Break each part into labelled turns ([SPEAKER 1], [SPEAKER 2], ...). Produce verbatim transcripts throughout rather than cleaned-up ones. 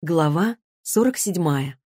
[SPEAKER 1] Глава сорок седьмая.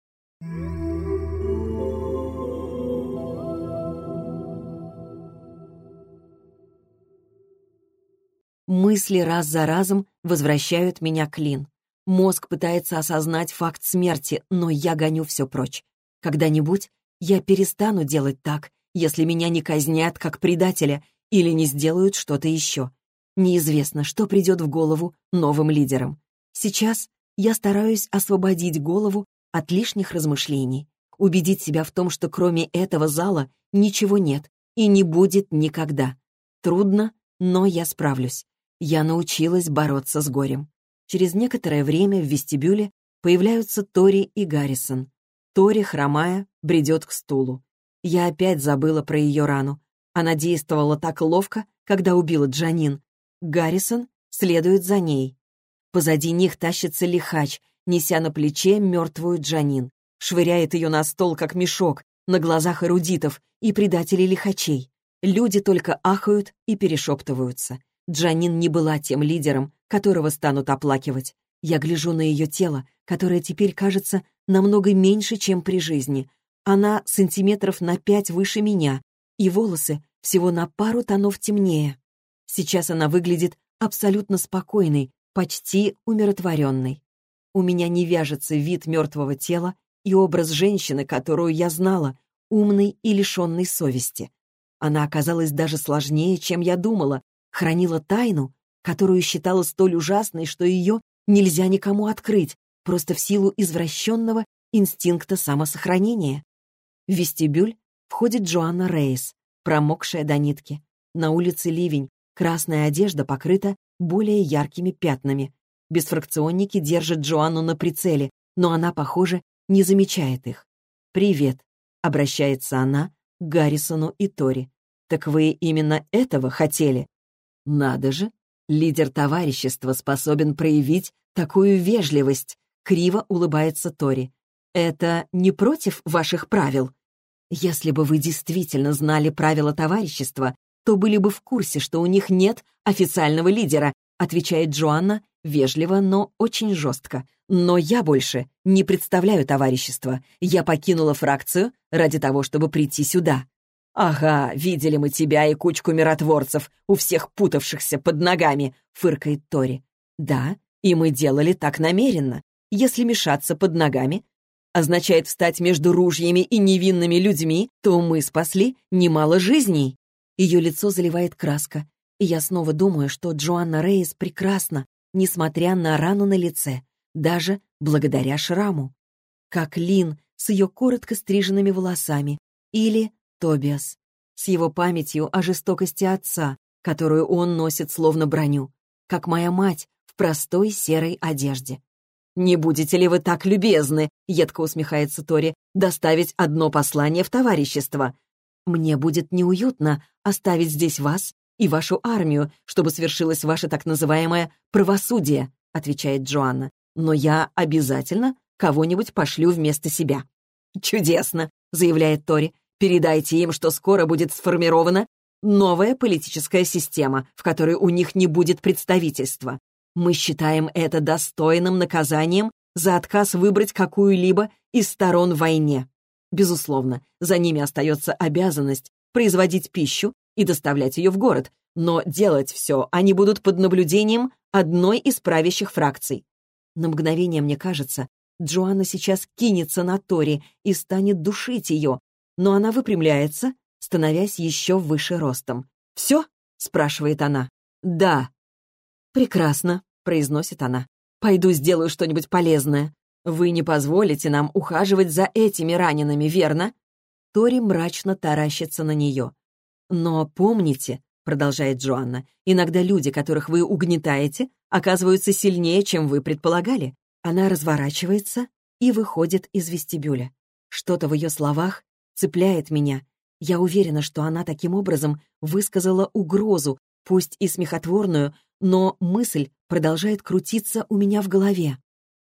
[SPEAKER 1] Мысли раз за разом возвращают меня к Лин. Мозг пытается осознать факт смерти, но я гоню все прочь. Когда-нибудь я перестану делать так, если меня не казнят как предателя или не сделают что-то еще. Неизвестно, что придет в голову новым лидерам. Сейчас я стараюсь освободить голову от лишних размышлений, убедить себя в том, что кроме этого зала ничего нет и не будет никогда. Трудно, но я справлюсь. Я научилась бороться с горем. Через некоторое время в вестибюле появляются Тори и Гаррисон. Тори, хромая, бредет к стулу. Я опять забыла про ее рану. Она действовала так ловко, когда убила Джанин. Гаррисон следует за ней. Позади них тащится лихач, неся на плече мертвую Джанин. Швыряет ее на стол, как мешок, на глазах эрудитов и предателей лихачей. Люди только ахают и перешептываются. Джанин не была тем лидером, которого станут оплакивать. Я гляжу на ее тело, которое теперь кажется намного меньше, чем при жизни. Она сантиметров на пять выше меня, и волосы всего на пару тонов темнее. Сейчас она выглядит абсолютно спокойной, почти умиротворенной. У меня не вяжется вид мертвого тела и образ женщины, которую я знала, умной и лишенной совести. Она оказалась даже сложнее, чем я думала, хранила тайну, которую считала столь ужасной, что ее нельзя никому открыть, просто в силу извращенного инстинкта самосохранения. В вестибюль входит Джоанна Рейс, промокшая до нитки. На улице ливень, красная одежда покрыта более яркими пятнами. Бесфракционники держат Джоанну на прицеле, но она, похоже, не замечает их. «Привет», — обращается она к Гаррисону и Тори. «Так вы именно этого хотели?» «Надо же, лидер товарищества способен проявить такую вежливость», — криво улыбается Тори. «Это не против ваших правил?» «Если бы вы действительно знали правила товарищества, то были бы в курсе, что у них нет официального лидера», отвечает Джоанна, вежливо, но очень жестко. «Но я больше не представляю товарищество. Я покинула фракцию ради того, чтобы прийти сюда». «Ага, видели мы тебя и кучку миротворцев, у всех путавшихся под ногами», — фыркает Тори. «Да, и мы делали так намеренно. Если мешаться под ногами означает встать между ружьями и невинными людьми, то мы спасли немало жизней». Ее лицо заливает краска, и я снова думаю, что Джоанна Рейс прекрасна, несмотря на рану на лице, даже благодаря шраму. Как Лин с ее коротко стриженными волосами, или Тобиас с его памятью о жестокости отца, которую он носит словно броню, как моя мать в простой серой одежде. «Не будете ли вы так любезны?» — едко усмехается Тори, «доставить одно послание в товарищество? Мне будет неуютно оставить здесь вас и вашу армию, чтобы свершилось ваше так называемое правосудие», — отвечает Джоанна. «Но я обязательно кого-нибудь пошлю вместо себя». «Чудесно», — заявляет Тори. «Передайте им, что скоро будет сформирована новая политическая система, в которой у них не будет представительства. Мы считаем это достойным наказанием за отказ выбрать какую-либо из сторон в войне. Безусловно, за ними остается обязанность производить пищу и доставлять ее в город, но делать все они будут под наблюдением одной из правящих фракций». На мгновение мне кажется, Джоанна сейчас кинется на Тори и станет душить ее, но она выпрямляется, становясь еще выше ростом. «Все?» — спрашивает она. «Да». «Прекрасно», — произносит она. «Пойду сделаю что-нибудь полезное. Вы не позволите нам ухаживать за этими ранеными, верно?» Тори мрачно таращится на нее. «Но помните», — продолжает Джоанна, «иногда люди, которых вы угнетаете, оказываются сильнее, чем вы предполагали». Она разворачивается и выходит из вестибюля. Что-то в ее словах цепляет меня. Я уверена, что она таким образом высказала угрозу, пусть и смехотворную, но мысль продолжает крутиться у меня в голове.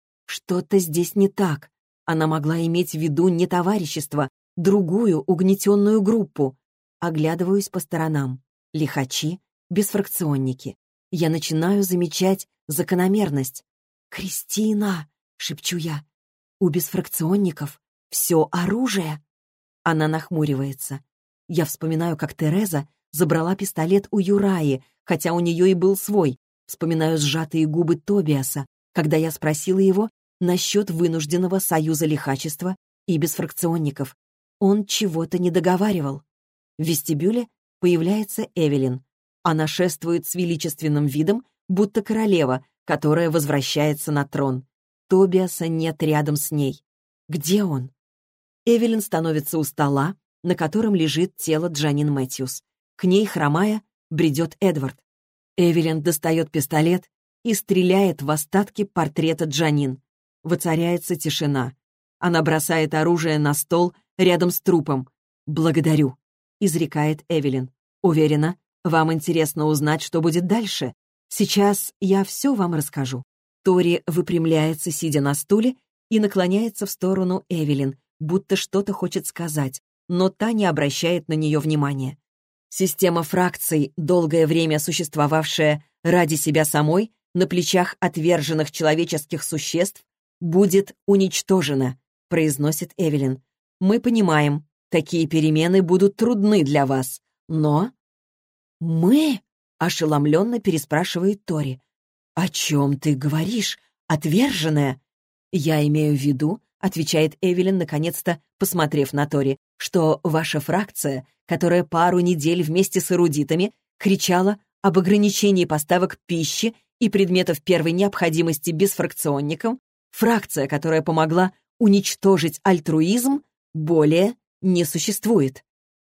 [SPEAKER 1] Что-то здесь не так. Она могла иметь в виду не товарищество, другую угнетенную группу. Оглядываюсь по сторонам. Лихачи, бесфракционники. Я начинаю замечать закономерность. «Кристина!» шепчу я. «У бесфракционников все оружие». Она нахмуривается. Я вспоминаю, как Тереза забрала пистолет у Юраи, хотя у нее и был свой. Вспоминаю сжатые губы Тобиаса, когда я спросила его насчет вынужденного союза лихачества и бесфракционников. Он чего-то не договаривал. В вестибюле появляется Эвелин. Она шествует с величественным видом, будто королева, которая возвращается на трон. Тобиаса нет рядом с ней. Где он? Эвелин становится у стола, на котором лежит тело Джанин Мэтьюс. К ней, хромая, бредет Эдвард. Эвелин достает пистолет и стреляет в остатки портрета Джанин. Воцаряется тишина. Она бросает оружие на стол рядом с трупом. «Благодарю», — изрекает Эвелин. «Уверена, вам интересно узнать, что будет дальше. Сейчас я все вам расскажу». Тори выпрямляется, сидя на стуле, и наклоняется в сторону Эвелин, будто что-то хочет сказать, но та не обращает на нее внимания. Система фракций, долгое время существовавшая ради себя самой, на плечах отверженных человеческих существ, будет уничтожена, произносит Эвелин. Мы понимаем, такие перемены будут трудны для вас, но... «Мы?» — ошеломленно переспрашивает Тори. «О чем ты говоришь, отверженная?» «Я имею в виду», — отвечает Эвелин, наконец-то посмотрев на Тори, «что ваша фракция, которая пару недель вместе с эрудитами кричала об ограничении поставок пищи и предметов первой необходимости бесфракционникам, фракция, которая помогла уничтожить альтруизм, более не существует».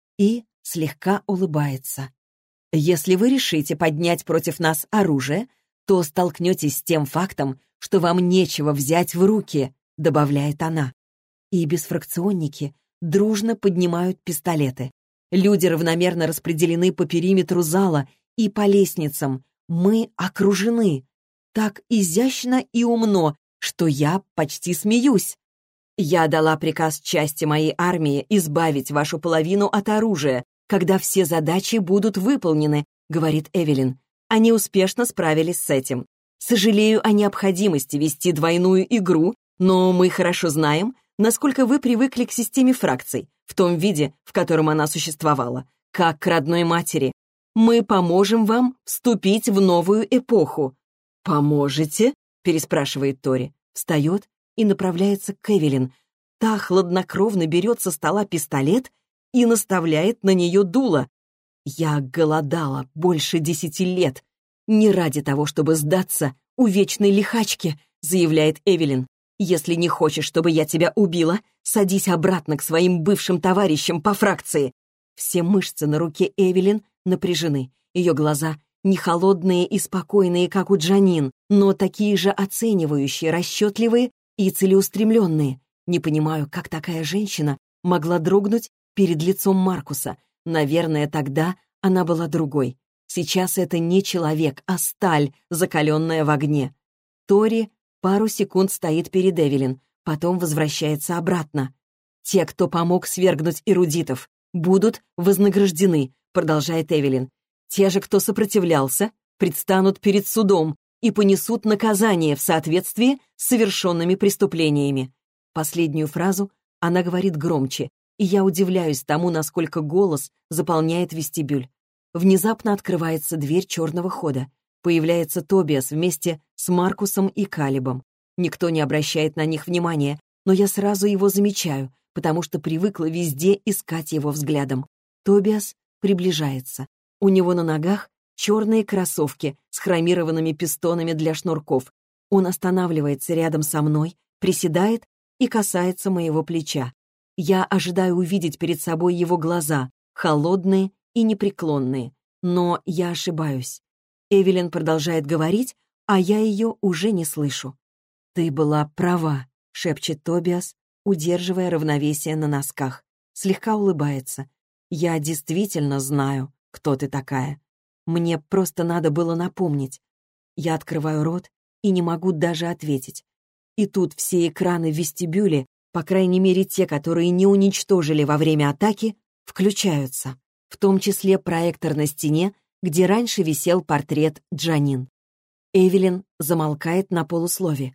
[SPEAKER 1] И слегка улыбается. «Если вы решите поднять против нас оружие, то столкнетесь с тем фактом, что вам нечего взять в руки», — добавляет она. И бесфракционники дружно поднимают пистолеты. Люди равномерно распределены по периметру зала и по лестницам. Мы окружены. Так изящно и умно, что я почти смеюсь. «Я дала приказ части моей армии избавить вашу половину от оружия, когда все задачи будут выполнены», — говорит Эвелин. «Они успешно справились с этим. Сожалею о необходимости вести двойную игру, но мы хорошо знаем, насколько вы привыкли к системе фракций, в том виде, в котором она существовала, как к родной матери. Мы поможем вам вступить в новую эпоху». «Поможете?» — переспрашивает Тори. Встает и направляется к Эвелин. Та хладнокровно берет со стола пистолет и наставляет на нее дуло. «Я голодала больше десяти лет. Не ради того, чтобы сдаться у вечной лихачки», — заявляет Эвелин. «Если не хочешь, чтобы я тебя убила, садись обратно к своим бывшим товарищам по фракции». Все мышцы на руке Эвелин напряжены. Ее глаза не холодные и спокойные, как у Джанин, но такие же оценивающие, расчетливые и целеустремленные. Не понимаю, как такая женщина могла дрогнуть перед лицом Маркуса. Наверное, тогда она была другой. Сейчас это не человек, а сталь, закаленная в огне. Тори пару секунд стоит перед Эвелин, потом возвращается обратно. «Те, кто помог свергнуть эрудитов, будут вознаграждены», продолжает Эвелин. «Те же, кто сопротивлялся, предстанут перед судом и понесут наказание в соответствии с совершенными преступлениями». Последнюю фразу она говорит громче, и я удивляюсь тому, насколько голос заполняет вестибюль. Внезапно открывается дверь черного хода. Появляется Тобиас вместе с Маркусом и Калибом. Никто не обращает на них внимания, но я сразу его замечаю, потому что привыкла везде искать его взглядом. Тобиас приближается. У него на ногах черные кроссовки с хромированными пистонами для шнурков. Он останавливается рядом со мной, приседает и касается моего плеча. Я ожидаю увидеть перед собой его глаза, холодные и непреклонные, но я ошибаюсь. Эвелин продолжает говорить, а я ее уже не слышу. «Ты была права», — шепчет Тобиас, удерживая равновесие на носках. Слегка улыбается. «Я действительно знаю, кто ты такая. Мне просто надо было напомнить». Я открываю рот и не могу даже ответить. И тут все экраны в вестибюле, по крайней мере те, которые не уничтожили во время атаки, включаются. В том числе проектор на стене, где раньше висел портрет Джанин. Эвелин замолкает на полуслове.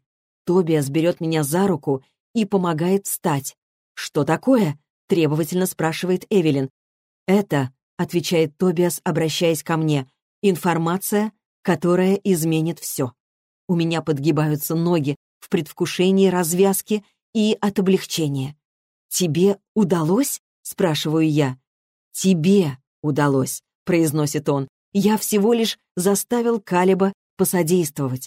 [SPEAKER 1] Тобиас берет меня за руку и помогает встать. «Что такое?» — требовательно спрашивает Эвелин. «Это», — отвечает Тобиас, обращаясь ко мне, — «информация, которая изменит все». У меня подгибаются ноги в предвкушении развязки и от облегчения. «Тебе удалось?» — спрашиваю я. «Тебе удалось», — произносит он. «Я всего лишь заставил Калеба посодействовать».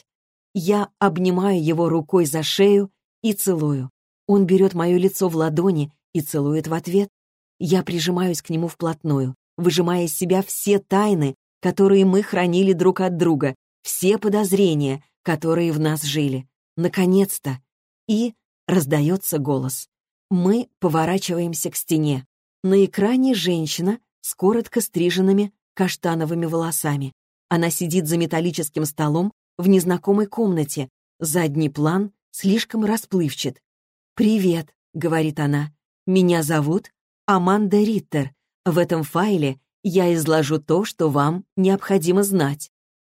[SPEAKER 1] Я обнимаю его рукой за шею и целую. Он берет мое лицо в ладони и целует в ответ. Я прижимаюсь к нему вплотную, выжимая из себя все тайны, которые мы хранили друг от друга, все подозрения, которые в нас жили. Наконец-то! И раздается голос. Мы поворачиваемся к стене. На экране женщина с коротко стриженными каштановыми волосами. Она сидит за металлическим столом в незнакомой комнате. Задний план слишком расплывчат. «Привет», — говорит она. «Меня зовут Аманда Риттер. В этом файле я изложу то, что вам необходимо знать.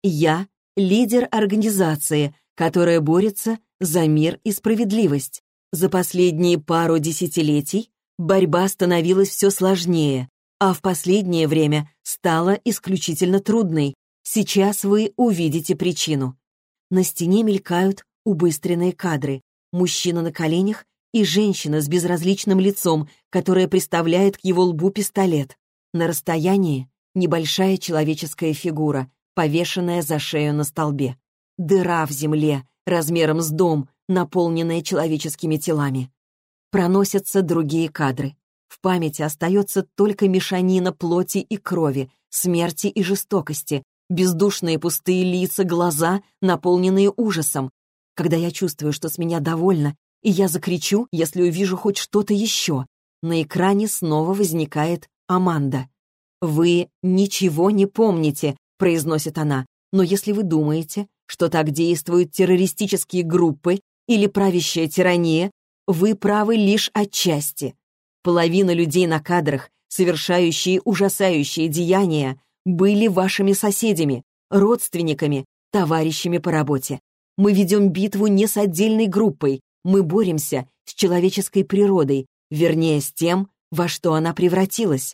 [SPEAKER 1] Я — лидер организации, которая борется за мир и справедливость. За последние пару десятилетий борьба становилась все сложнее, а в последнее время стала исключительно трудной. Сейчас вы увидите причину». На стене мелькают убыстренные кадры. Мужчина на коленях и женщина с безразличным лицом, которая приставляет к его лбу пистолет. На расстоянии небольшая человеческая фигура, повешенная за шею на столбе. Дыра в земле, размером с дом, наполненная человеческими телами. Проносятся другие кадры. В памяти остается только мешанина плоти и крови, смерти и жестокости, бездушные пустые лица, глаза, наполненные ужасом. Когда я чувствую, что с меня довольно, и я закричу, если увижу хоть что-то еще, на экране снова возникает Аманда. «Вы ничего не помните», — произносит она, «но если вы думаете, что так действуют террористические группы или правящая тирания, вы правы лишь отчасти. Половина людей на кадрах, совершающие ужасающие деяния, были вашими соседями, родственниками, товарищами по работе. Мы ведем битву не с отдельной группой, мы боремся с человеческой природой, вернее, с тем, во что она превратилась».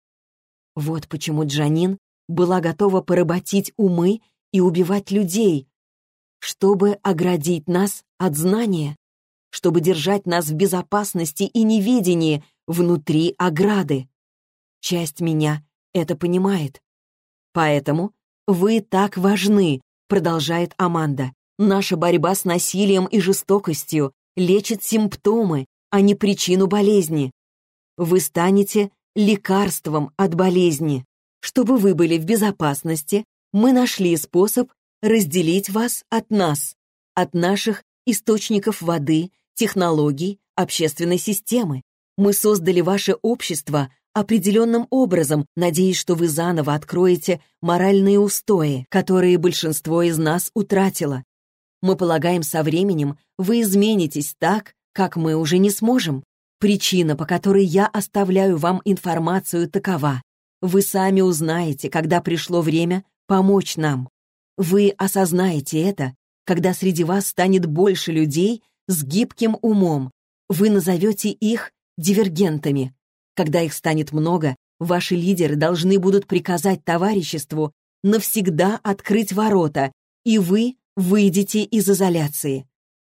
[SPEAKER 1] Вот почему Джанин была готова поработить умы и убивать людей, чтобы оградить нас от знания, чтобы держать нас в безопасности и неведении внутри ограды. Часть меня это понимает. «Поэтому вы так важны», — продолжает Аманда. «Наша борьба с насилием и жестокостью лечит симптомы, а не причину болезни. Вы станете лекарством от болезни. Чтобы вы были в безопасности, мы нашли способ разделить вас от нас, от наших источников воды, технологий, общественной системы. Мы создали ваше общество определенным образом, надеясь, что вы заново откроете моральные устои, которые большинство из нас утратило. Мы полагаем, со временем вы изменитесь так, как мы уже не сможем. Причина, по которой я оставляю вам информацию, такова. Вы сами узнаете, когда пришло время помочь нам. Вы осознаете это, когда среди вас станет больше людей с гибким умом. Вы назовете их дивергентами. Когда их станет много, ваши лидеры должны будут приказать товариществу навсегда открыть ворота, и вы выйдете из изоляции.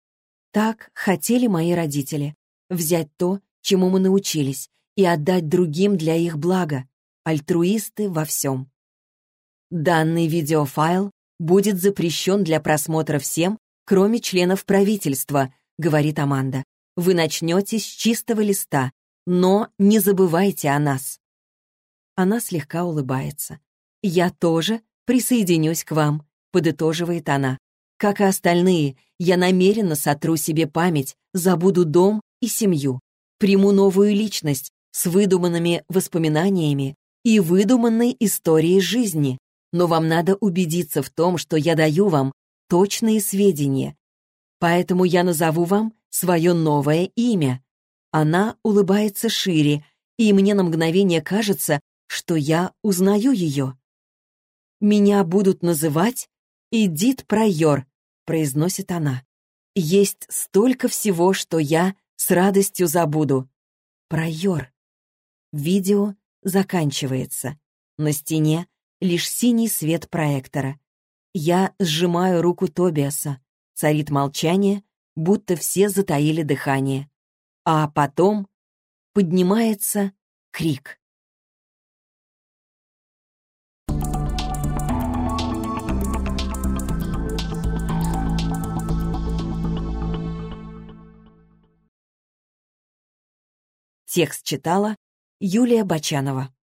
[SPEAKER 1] Так хотели мои родители. Взять то, чему мы научились, и отдать другим для их блага. Альтруисты во всем. Данный видеофайл будет запрещен для просмотра всем, кроме членов правительства, говорит Аманда. Вы начнете с чистого листа, но не забывайте о нас. Она слегка улыбается. «Я тоже присоединюсь к вам», — подытоживает она. «Как и остальные, я намеренно сотру себе память, забуду дом и семью, приму новую личность с выдуманными воспоминаниями и выдуманной историей жизни. Но вам надо убедиться в том, что я даю вам точные сведения. Поэтому я назову вам свое новое имя». Она улыбается шире, и мне на мгновение кажется, что я узнаю ее. «Меня будут называть Эдит Прайор», — произносит она. Есть столько всего, что я с радостью забуду. Про Йор. Видео заканчивается. На стене лишь синий свет проектора. Я сжимаю руку Тобиаса. Царит молчание, будто все затаили дыхание. А потом поднимается крик. Текст читала Юлия Бочанова.